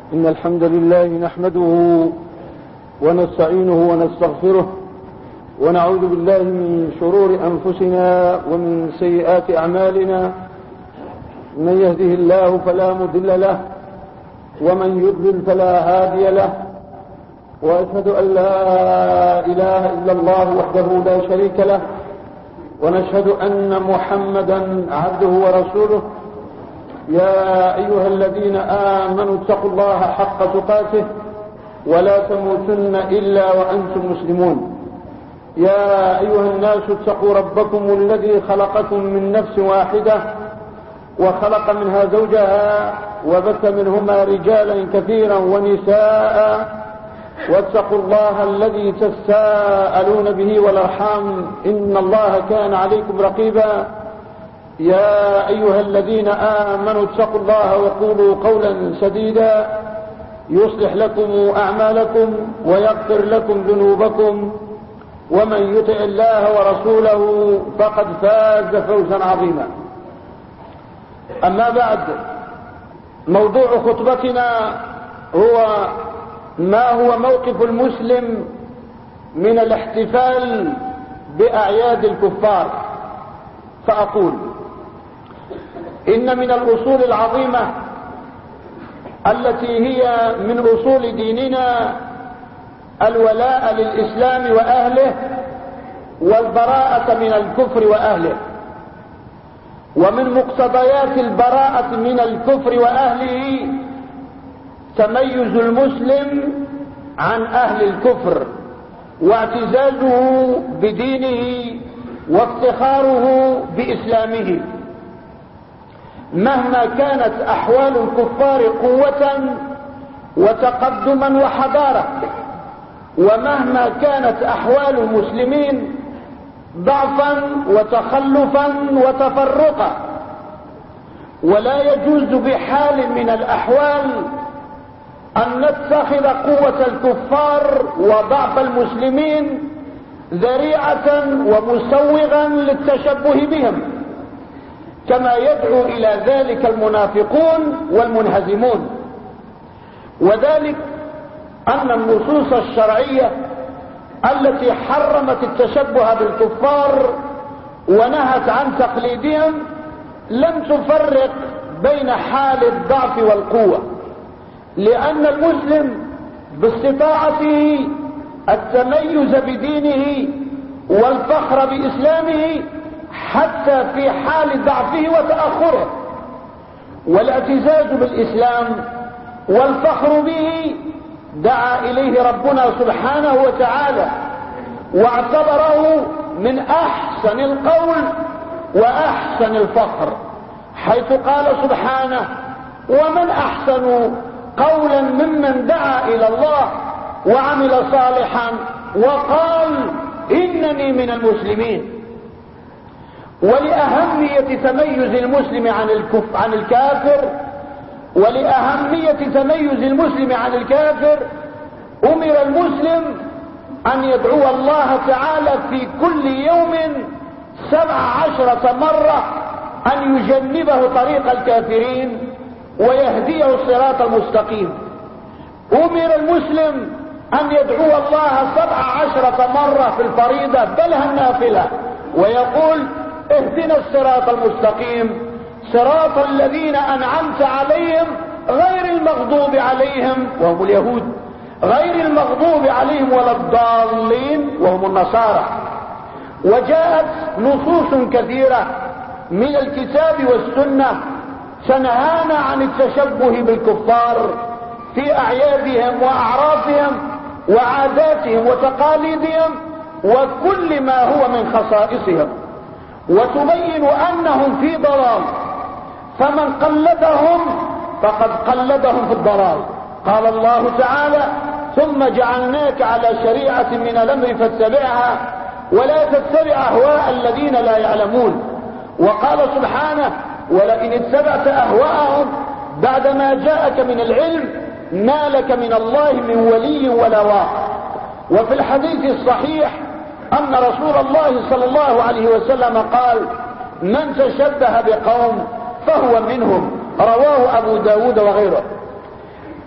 إن الحمد لله نحمده ونستعينه ونستغفره ونعوذ بالله من شرور أنفسنا ومن سيئات أعمالنا. من يهده الله فلا مضل له ومن يضلل فلا هادي له، وأشهد أن لا إله إلا الله وحده لا شريك له، ونشهد أن محمدا عبده ورسوله. يا أيها الذين آمنوا اتقوا الله حق تقاته ولا تموتن إلا وأنتم مسلمون. يا أيها الناس اتقوا ربكم الذي خلقكم من نفس واحدة وخلق منها زوجها وبث منهما رجالا كثيرا ونساء، واتقوا الله الذي تساءلون به والأرحام إن الله كان عليكم رقيبا. يا أيها الذين آمنوا اتقوا الله وقولوا قولا سديدا يصلح لكم أعمالكم ويغفر لكم ذنوبكم، ومن يطع الله ورسوله فقد فاز فوزا عظيما. أما بعد، موضوع خطبتنا هو ما هو موقف المسلم من الاحتفال بأعياد الكفار. فأقول إن من الأصول العظيمة التي هي من أصول ديننا الولاء للإسلام وأهله والبراءة من الكفر وأهله. ومن مقتضيات البراءة من الكفر وأهله تميز المسلم عن أهل الكفر واعتزازه بدينه وافتخاره بإسلامه. مهما كانت أحوال الكفار قوة وتقدما وحضارة، ومهما كانت أحوال المسلمين ضعفا وتخلفا وتفرقا، ولا يجوز بحال من الأحوال أن نتخذ قوة الكفار وضعف المسلمين ذريعة ومسوغا للتشبه بهم، كما يدعو إلى ذلك المنافقون والمنهزمون. وذلك أن النصوص الشرعية التي حرمت التشبه بالكفار ونهت عن تقليدهم لم تفرق بين حال الضعف والقوة، لأن المسلم باستطاعته التميز بدينه والفخر بإسلامه حتى في حال ضعفه وتأخره، والاعتزاز بالإسلام والفخر به دعا إليه ربنا سبحانه وتعالى واعتبره من أحسن القول وأحسن الفخر، حيث قال سبحانه: ومن أحسن قولا ممن دعا إلى الله وعمل صالحا وقال إنني من المسلمين. ولأهمية تميز المسلم عن الكافر ولأهمية تميز المسلم عن الكافر أمر المسلم أن يدعو الله تعالى في كل يوم 17 مرة أن يجنبه طريق الكافرين ويهديه الصراط المستقيم. أمر المسلم أن يدعو الله 17 مرة في الفريضة بل النافلة ويقول: اهدنا الصراط المستقيم صراط الذين أنعمت عليهم غير المغضوب عليهم وهم اليهود، غير المغضوب عليهم ولا الضالين وهم النصارى. وجاءت نصوص كثيرة من الكتاب والسنة تنهانا عن التشبه بالكفار في أعيادهم وأعرافهم وعاداتهم وتقاليدهم وكل ما هو من خصائصهم، وتبين أنهم في ضلال، فمن قلدهم فقد قلدهم في الضلال. قال الله تعالى: ثم جعلناك على شريعة من الأمر فاتبعها ولا تتبع أهواء الذين لا يعلمون. وقال سبحانه: ولئن اتبعت أهواءهم بعدما جاءك من العلم ما لك من الله من ولي ولا واق. وفي الحديث الصحيح أن رسول الله صلى الله عليه وسلم قال: من تشبه بقوم فهو منهم، رواه أبو داود وغيره.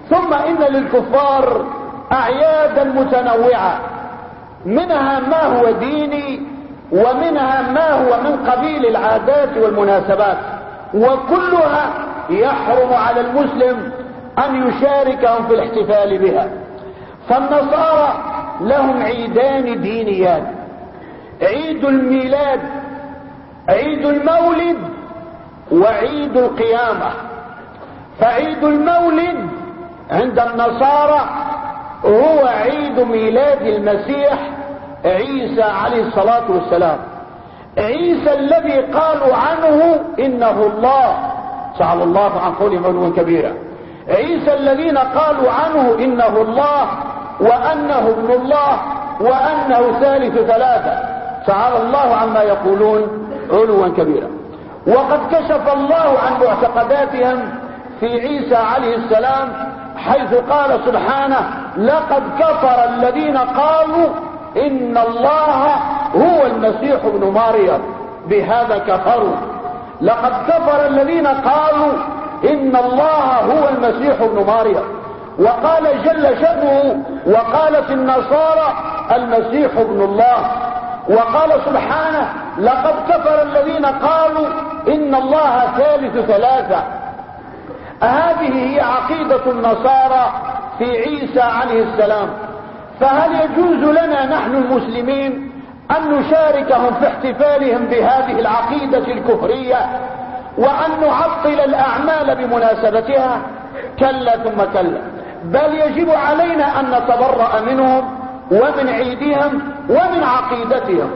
ثم إن للكفار أعيادا متنوعة، منها ما هو ديني ومنها ما هو من قبيل العادات والمناسبات، وكلها يحرم على المسلم أن يشاركهم في الاحتفال بها. فالنصارى لهم عيدان دينيان: عيد الميلاد، عيد المولد، وعيد القيامة. فعيد المولد عند النصارى هو عيد ميلاد المسيح عيسى عليه الصلاة والسلام، عيسى الذي قالوا عنه إنه الله، تعالى الله عن قولهم علوا كبيرا. عيسى الذين قالوا عنه إنه الله وأنه ابن الله وأنه ثالث ثلاثة، تعالى الله عما يقولون علوا كبيرا. وقد كشف الله عن معتقداتهم في عيسى عليه السلام، حيث قال سبحانه: لقد كفر الذين قالوا إن الله هو المسيح ابن مريم، بهذا كفروا. لقد كفر الذين قالوا إن الله هو المسيح ابن مريم. وقال جل شأنه: وقالت النصارى المسيح ابن الله. وقال سبحانه: لقد كفر الذين قالوا إن الله ثالث ثلاثة. هذه هي عقيدة النصارى في عيسى عليه السلام. فهل يجوز لنا نحن المسلمين أن نشاركهم في احتفالهم بهذه العقيدة الكفرية وأن نعطل الأعمال بمناسبتها؟ كلا ثم كلا، بل يجب علينا أن نتبرأ منهم ومن عيدهم ومن عقيدتهم.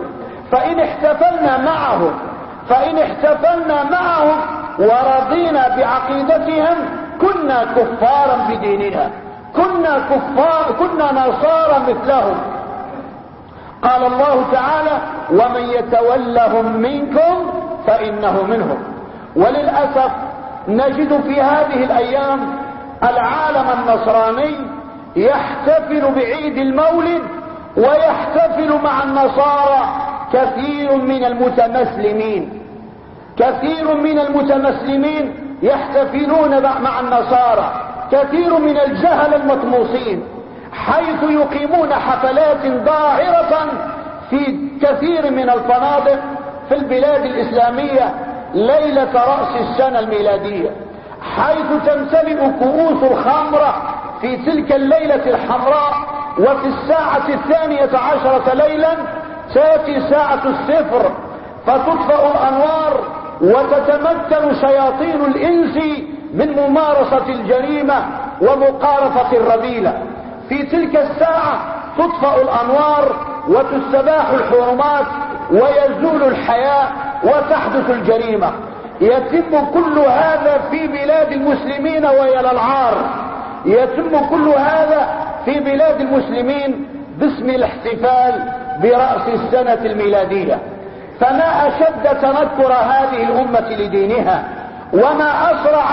فإن احتفلنا معهم ورضينا بعقيدتهم كنا كفارا بديننا، كنا نصارى مثلهم. قال الله تعالى: ومن يتولهم منكم فإنه منهم. وللأسف نجد في هذه الأيام العالم النصراني يحتفل بعيد المولد ويحتفل مع النصارى كثير من المتمسلمين يحتفلون مع النصارى، كثير من الجهل المطموسين، حيث يقيمون حفلات ضاعرة في كثير من الفنادق في البلاد الإسلامية ليلة رأس السنة الميلادية، حيث تمتلئ كؤوس الخمرة في تلك الليلة الحمراء. وفي الساعة 12 ليلا تأتي ساعة الصفر فتطفأ الأنوار وتتمكن شياطين الإنس من ممارسة الجريمة ومقارفة الرذيلة. في تلك الساعة تطفأ الأنوار وتستباح الحرمات ويزول الحياء وتحدث الجريمة. يتم كل هذا في بلاد المسلمين ويا للعار، يتم كل هذا في بلاد المسلمين باسم الاحتفال برأس السنة الميلادية. فما أشد تنكر هذه الأمة لدينها، وما أسرع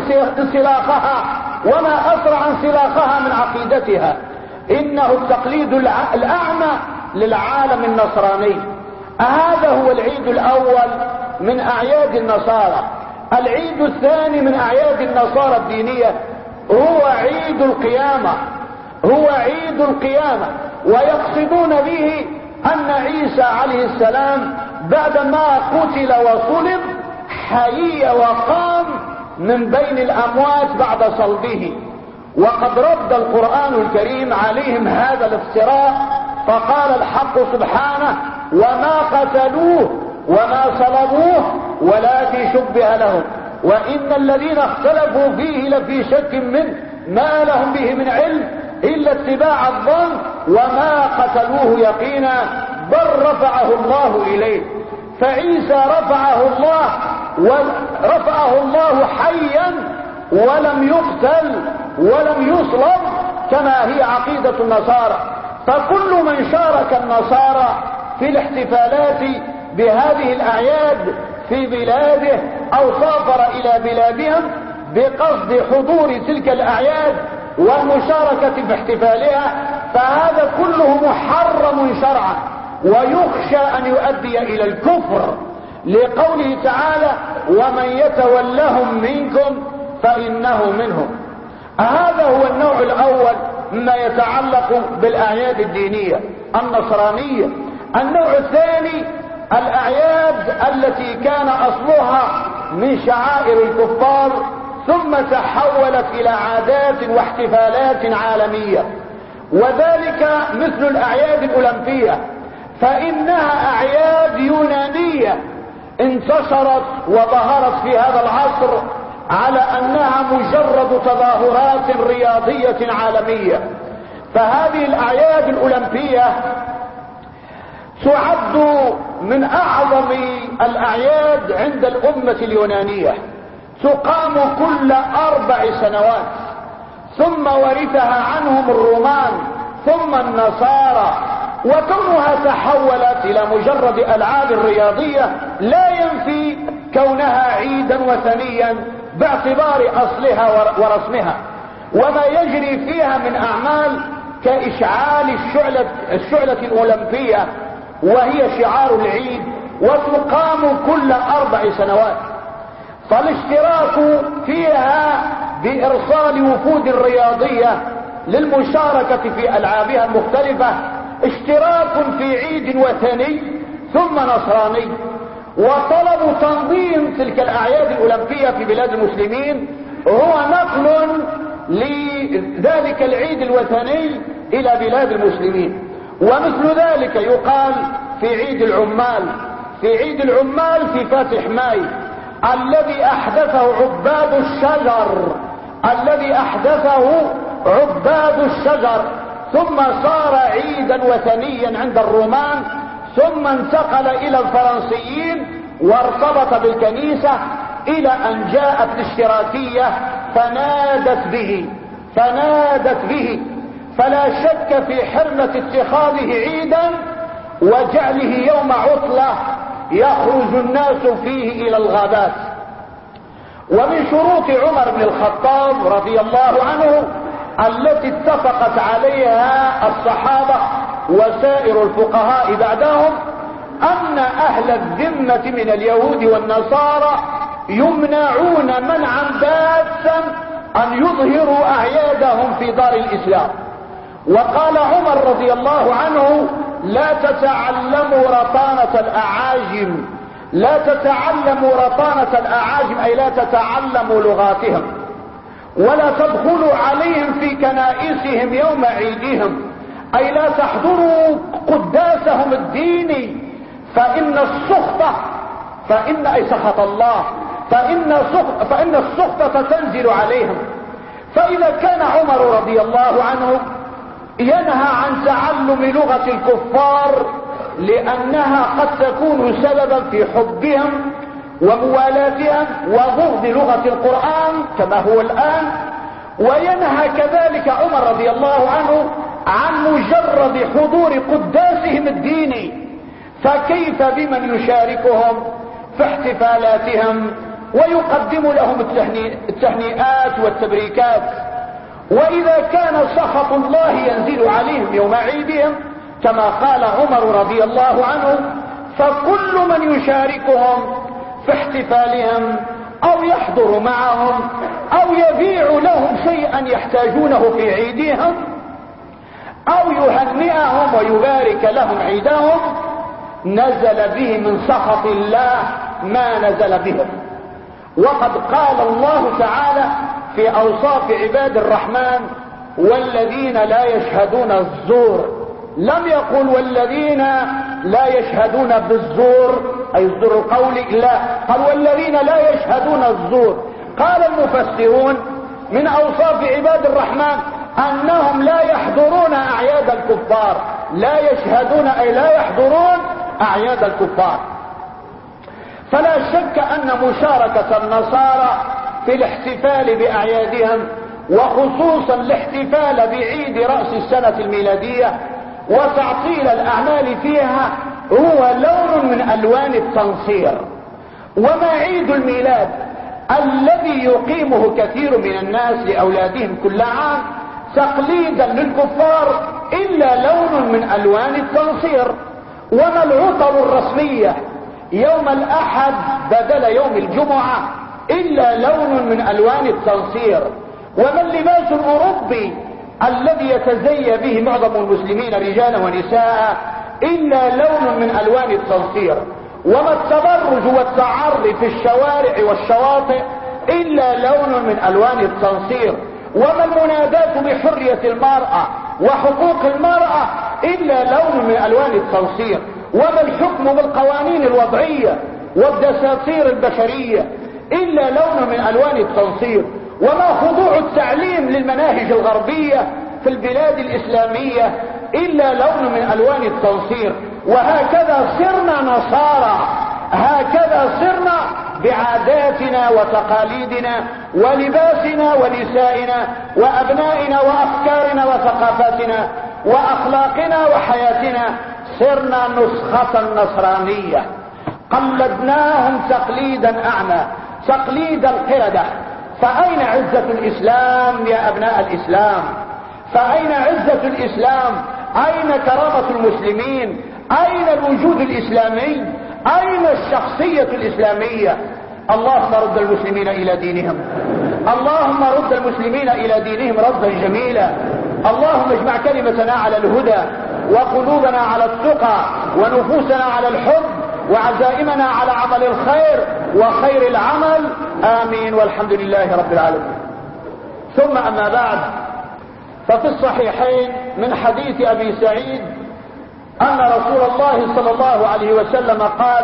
انسلاخها من عقيدتها. إنه التقليد الأعمى للعالم النصراني. هذا هو العيد الأول من أعياد النصارى. العيد الثاني من أعياد النصارى الدينية هو عيد القيامة، ويقصدون به أن عيسى عليه السلام بعدما قتل وصلب حيي وقام من بين الأموات بعد صلبه. وقد رد القرآن الكريم عليهم هذا الافتراء، فقال الحق سبحانه: وما قتلوه وما صلبوه ولكن شبه لهم وإن الذين اختلفوا فيه لفي شك منه ما لهم به من علم إلا اتباع الظن وما قتلوه يقينا بل رفعه الله إليه. فعيسى رفعه الله حيا ولم يقتل ولم يصلب كما هي عقيدة النصارى. فكل من شارك النصارى في الاحتفالات بهذه الأعياد في بلاده أو سافر إلى بلادهم بقصد حضور تلك الأعياد والمشاركة في احتفالها، فهذا كله محرم شرعا ويخشى أن يؤدي إلى الكفر، لقوله تعالى: ومن يتولهم منكم فإنه منهم. هذا هو مما يتعلق بالاعياد الدينية النصرانية. النوع الثاني الاعياد التي كان اصلها من شعائر الكفار ثم تحولت الى عادات واحتفالات عالمية، وذلك مثل الاعياد الاولمبية، فانها اعياد يونانية انتشرت وظهرت في هذا العصر على انها مجرد تظاهرات رياضية عالمية. فهذه الاعياد الاولمبية تعد من اعظم الاعياد عند الامة اليونانية، تقام كل 4 سنوات، ثم ورثها عنهم الرومان ثم النصارى، وكونها تحولت الى مجرد العاب رياضية لا ينفي كونها عيدا وثنيا باعتبار اصلها ورسمها. وما يجري فيها من اعمال كاشعال الشعلة الاولمبية وهي شعار العيد، وتقام كل 4 سنوات. فالاشتراك فيها بارسال وفود رياضية للمشاركة في العابها المختلفة اشتراك في عيد وثني ثم نصراني. وطلب تنظيم تلك الاعياد الاولمبية في بلاد المسلمين هو نقل لذلك العيد الوثني الى بلاد المسلمين. ومثل ذلك يقال في عيد العمال، في عيد العمال في فاتح ماي الذي احدثه عباد الشجر، الذي احدثه عباد الشجر، ثم صار عيدا وثنيا عند الرومان، ثم انتقل الى الفرنسيين وارتبط بالكنيسة الى ان جاءت الاشتراكية فنادت به. فلا شك في حرمة اتخاذه عيدا وجعله يوم عطلة يخرج الناس فيه الى الغابات. ومن شروط عمر بن الخطاب رضي الله عنه التي اتفقت عليها الصحابة وسائر الفقهاء بعدهم ان اهل الذمة من اليهود والنصارى يمنعون منعا باسا ان يظهروا اعيادهم في دار الاسلام. وقال عمر رضي الله عنه لا تتعلموا رطانة الاعاجم، لا تتعلموا رطانة الاعاجم اي لا تتعلموا لغاتهم، ولا تدخلوا عليهم في كنائسهم يوم عيدهم اي لا تحضروا قداسهم الديني، فان اي سخط الله، فان السخطة تنزل عليهم. فاذا كان عمر رضي الله عنه ينهى عن تعلم لغة الكفار لانها قد تكون سببا في حبهم وموالاتهم وبغض لغة القرآن كما هو الآن، وينهى كذلك عمر رضي الله عنه عن مجرد حضور قداسهم الديني، فكيف بمن يشاركهم في احتفالاتهم ويقدم لهم التهنئات والتبريكات؟ واذا كان سخط الله ينزل عليهم يوم عيدهم كما قال عمر رضي الله عنه، فكل من يشاركهم في احتفالهم او يحضر معهم او يبيع لهم شيئا يحتاجونه في عيدهم او يهنئهم ويبارك لهم عيدهم نزل به من سخط الله ما نزل بهم. وقد قال الله تعالى في اوصاف عباد الرحمن والذين لا يشهدون الزور، لم يقل والذين لا يشهدون بالزور اي الزور القولي، لا، قال والذين لا يشهدون الزور. قال المفسرون من اوصاف عباد الرحمن انهم لا يحضرون اعياد الكفار، لا يشهدون اي لا يحضرون اعياد الكفار. فلا شك ان مشاركة النصارى في الاحتفال باعيادهم وخصوصا الاحتفال بعيد رأس السنة الميلادية وتعطيل الاعمال فيها هو لون من الوان التنصير. وما عيد الميلاد الذي يقيمه كثير من الناس لاولادهم كل عام تقليدا للكفار الا لون من الوان التنصير. وما العطل الرسمية يوم الاحد بدل يوم الجمعة الا لون من الوان التنصير. وما اللباس الاوروبي الذي يتزيى به معظم المسلمين رجالا ونساء إلا لون من ألوان التنصير، وما التبرج والتعري في الشوارع والشواطئ إلا لون من ألوان التنصير، وما المناداة بحرية المرأة وحقوق المرأة إلا لون من ألوان التنصير، وما الحكم بالقوانين الوضعية والدساتير البشرية إلا لون من ألوان التنصير، وما خضوع التعليم للمناهج الغربية في البلاد الإسلامية إلا لون من ألوان التنصير. وهكذا صرنا نصارى، هكذا صرنا بعاداتنا وتقاليدنا ولباسنا ونسائنا وأبنائنا وأفكارنا وثقافتنا وأخلاقنا وحياتنا، صرنا نسخة نصرانية قلدناهم تقليدا أعمى، تقليد القردة. فأين عزة الإسلام يا أبناء الإسلام؟ فأين عزة الإسلام؟ أين كرامة المسلمين؟ أين الوجود الإسلامي؟ أين الشخصية الإسلامية؟ اللهم رد المسلمين إلى دينهم، اللهم رد المسلمين إلى دينهم ردا جميلا. اللهم اجمع كلمتنا على الهدى وقلوبنا على التقى ونفوسنا على الحب وعزائمنا على عمل الخير وخير العمل، آمين، والحمد لله رب العالمين. ثم أما بعد، ففي الصحيحين من حديث أبي سعيد أن رسول الله صلى الله عليه وسلم قال: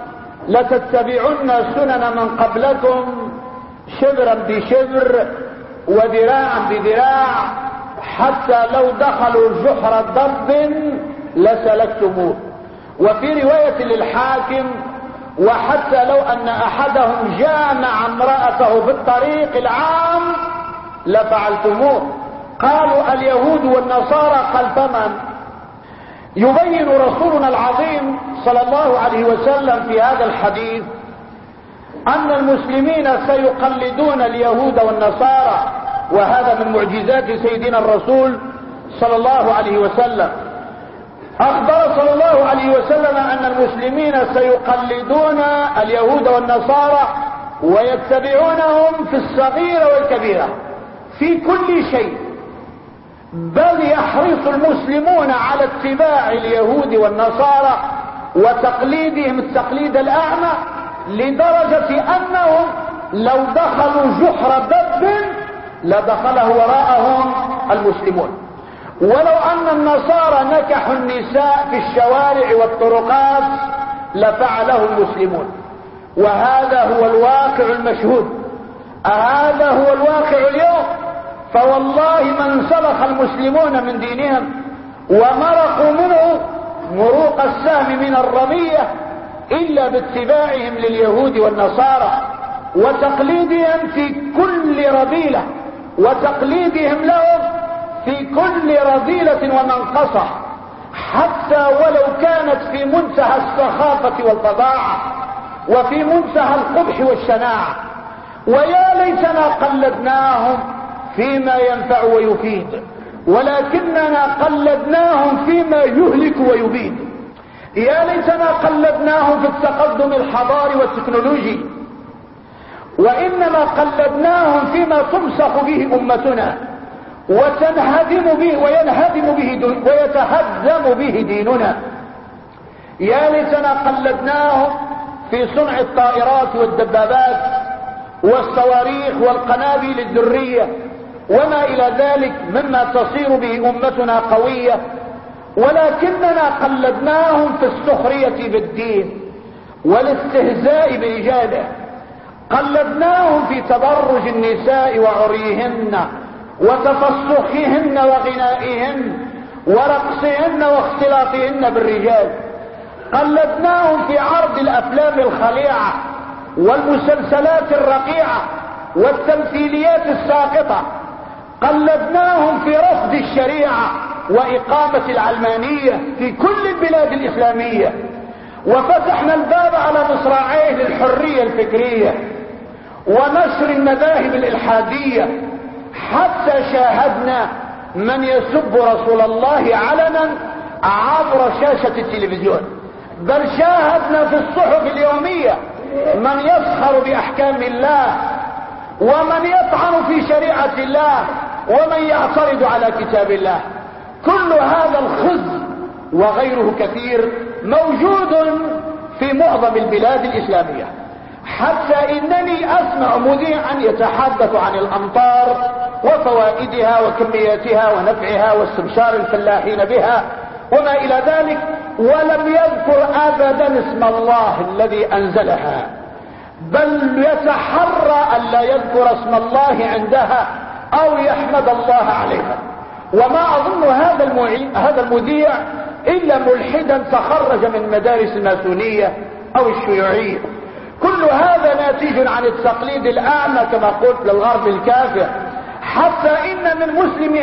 لتتبعن سنن من قبلكم شبرا بشبر وذراعا بذراع حتى لو دخلوا جحر ضب لسلكتموه. وفي رواية للحاكم: وحتى لو أن أحدهم جامع امرأته في الطريق العام لفعلتموه. قالوا: اليهود والنصارى. قال: فمن؟ يبين رسولنا العظيم صلى الله عليه وسلم في هذا الحديث أن المسلمين سيقلدون اليهود والنصارى، وهذا من معجزات سيدنا الرسول صلى الله عليه وسلم. أخبر صلى الله عليه وسلم أن المسلمين سيقلدون اليهود والنصارى ويتبعونهم في الصغيرة والكبيرة في كل شيء، بل يحرص المسلمون على اتباع اليهود والنصارى وتقليدهم التقليد الأعمى، لدرجة أنهم لو دخلوا جحر دب لدخله وراءهم المسلمون. ولو أن النصارى نكحوا النساء في الشوارع والطرقات لفعله المسلمون. وهذا هو الواقع المشهود، هذا هو الواقع اليوم. فوالله ما انسلخ المسلمون من دينهم ومرقوا منه مروق السهم من الرمية إلا باتباعهم لليهود والنصارى وتقليدهم في كل رذيلة، وتقليدهم لهم في كل رذيلة ومنقصة، حتى ولو كانت في منتهى السخافة والفظاعة وفي منتهى القبح والشناعة. ويا ليتنا قلدناهم فيما ينفع ويفيد، ولكننا قلدناهم فيما يهلك ويبيد. يا ليتنا قلدناهم في التقدم الحضاري والتكنولوجي، وإنما قلدناهم فيما تمسخ به أمتنا وتنهدم به وينهدم به ويتهدم به ديننا. يا ليتنا قلدناهم في صنع الطائرات والدبابات والصواريخ والقنابل الذرية وما إلى ذلك مما تصير به أمتنا قوية، ولكننا قلدناهم في السخرية بالدين والاستهزاء برجاله. قلدناهم في تبرج النساء وعريهن وتفسخهن وغنائهن ورقصهن واختلاطهن بالرجال. قلدناهم في عرض الأفلام الخليعة والمسلسلات الرقيعة والتمثيليات الساقطة. قلدناهم في رفض الشريعة وإقامة العلمانية في كل البلاد الإسلامية، وفتحنا الباب على مصراعيه للحرية الفكرية ونشر المذاهب الإلحادية، حتى شاهدنا من يسب رسول الله علنا عبر شاشة التلفزيون، بل شاهدنا في الصحف اليومية من يسخر بأحكام الله ومن يطعن في شريعة الله ومن يعترض على كتاب الله. كل هذا الخزي وغيره كثير موجود في معظم البلاد الإسلامية، حتى إنني أسمع مذيعا يتحدث عن الأمطار وفوائدها وكمياتها ونفعها واستبشار الفلاحين بها وما إلى ذلك، ولم يذكر أبدا اسم الله الذي أنزلها، بل يتحرى أن لا يذكر اسم الله عندها أو يحمد الله عليها. وما أظن هذا المذيع إلا ملحدا تخرج من مدارس الماسونية أو الشيوعية. كل هذا ناتج عن التقليد الأعمى كما قلت للغرب الكافر، حتى إن من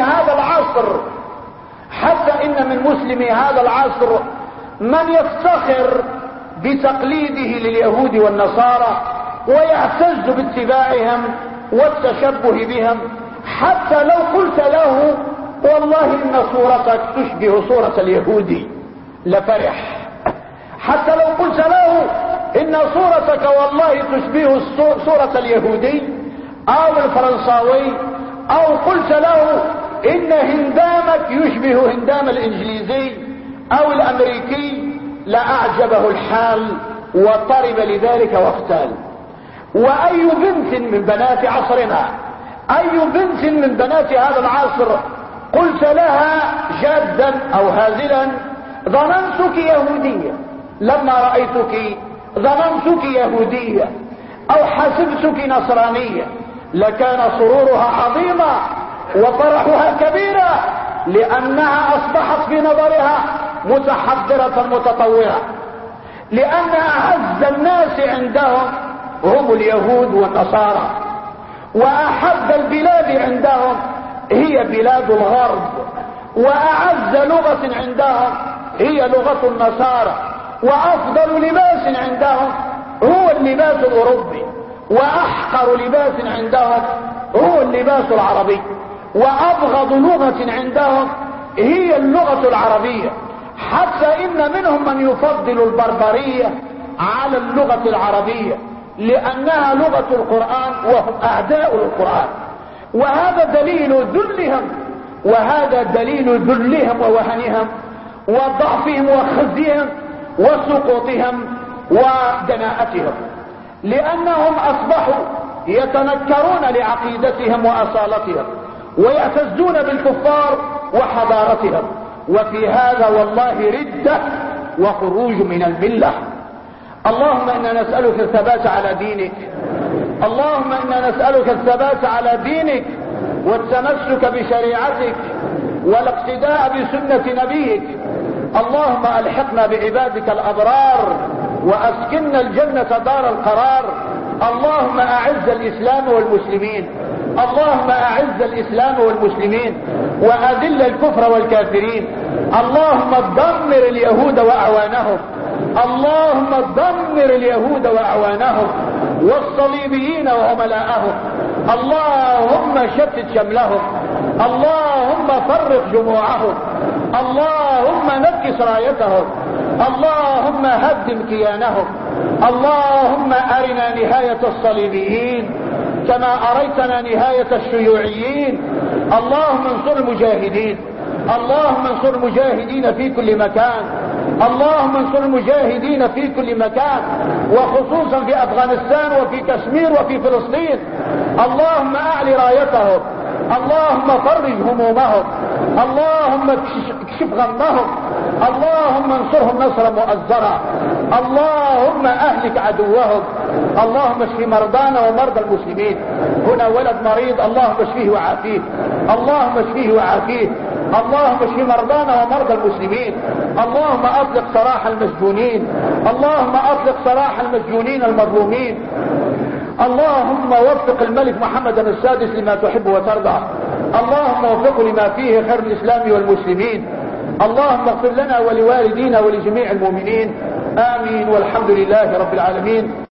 مسلمي هذا العصر من يفتخر بتقليده لليهود والنصارى ويعتز باتباعهم والتشبه بهم، حتى لو قلت له والله إن صورتك تشبه صورة اليهودي لفرح. حتى لو قلت له إن صورتك والله تشبه صورة اليهودي أو الفرنساوي، أو قلت له إن هندامك يشبه هندام الإنجليزي أو الأمريكي، لأعجبه الحال وطرب لذلك واختال. وأي بنت من بنات عصرنا، أي بنت من بنات هذا العصر قلت لها جادا أو هازلا ظننتك يهودية، لما رأيتك ظننتك يهودية أو حسبتك نصرانية، لكان سرورها عظيما وفرحها كبيرا، لأنها أصبحت في نظرها متحضرة متطورة، لأن أعز الناس عندهم هم اليهود والنصارى، وأحب البلاد عندهم هي بلاد الغرب، وأعز لغة عندهم هي لغة النصارى، وأفضل لباس عندهم هو اللباس الأوروبي، وأحقر لباس عندهم هو اللباس العربي، وأبغض لغة عندهم هي اللغة العربية، حتى إن منهم من يفضل البربرية على اللغة العربية لأنها لغة القرآن وهم أعداء القرآن. وهذا دليل ذلهم ووهنهم وضعفهم وخزيهم وسقوطهم ودناءتهم، لأنهم أصبحوا يتنكرون لعقيدتهم وأصالتهم ويعتزون بالكفار وحضارتهم، وفي هذا والله ردة وخروج من الملة. اللهم إنا نسألك الثبات على دينك، اللهم إنا نسألك الثبات على دينك والتمسك بشريعتك والاقتداء بسنة نبيك. اللهم ألحقنا بعبادك الأبرار وأسكننا الجنة دار القرار. اللهم أعز الإسلام والمسلمين، اللهم أعز الإسلام والمسلمين وأذل الكفر والكافرين. اللهم دمر اليهود وأعوانهم، اللهم دمر اليهود وأعوانهم والصليبيين وعملاءهم. اللهم شتت شملهم، اللهم فرق جموعهم، اللهم نكس رايتهم، اللهم هدم كيانهم. اللهم أرنا نهاية الصليبيين كما أريتنا نهاية الشيوعيين. اللهم انصر المجاهدين، اللهم انصر المجاهدين في كل مكان، اللهم انصر المجاهدين في كل مكان، وخصوصا في أفغانستان وفي كشمير وفي فلسطين. اللهم أعلي رايتهم، اللهم فرج همومهم، اللهم اكشف غمهم، اللهم انصرهم نصرا مؤزرا، اللهم اهلك عدوهم. اللهم اشف مرضانا ومرضى المسلمين. هنا ولد مريض، اللهم اشفيه وعافيه، اللهم اشفيه وعافيه. اللهم اشف مرضانا ومرضى المسلمين. اللهم اطلق سراح المسجونين، اللهم اطلق سراح المسجونين المظلومين. اللهم وفق الملك محمد السادس لما تحب وترضى، اللهم وفقه لما فيه خير الإسلام والمسلمين. اللهم اغفر لنا ولوالدينا ولجميع المؤمنين، آمين، والحمد لله رب العالمين.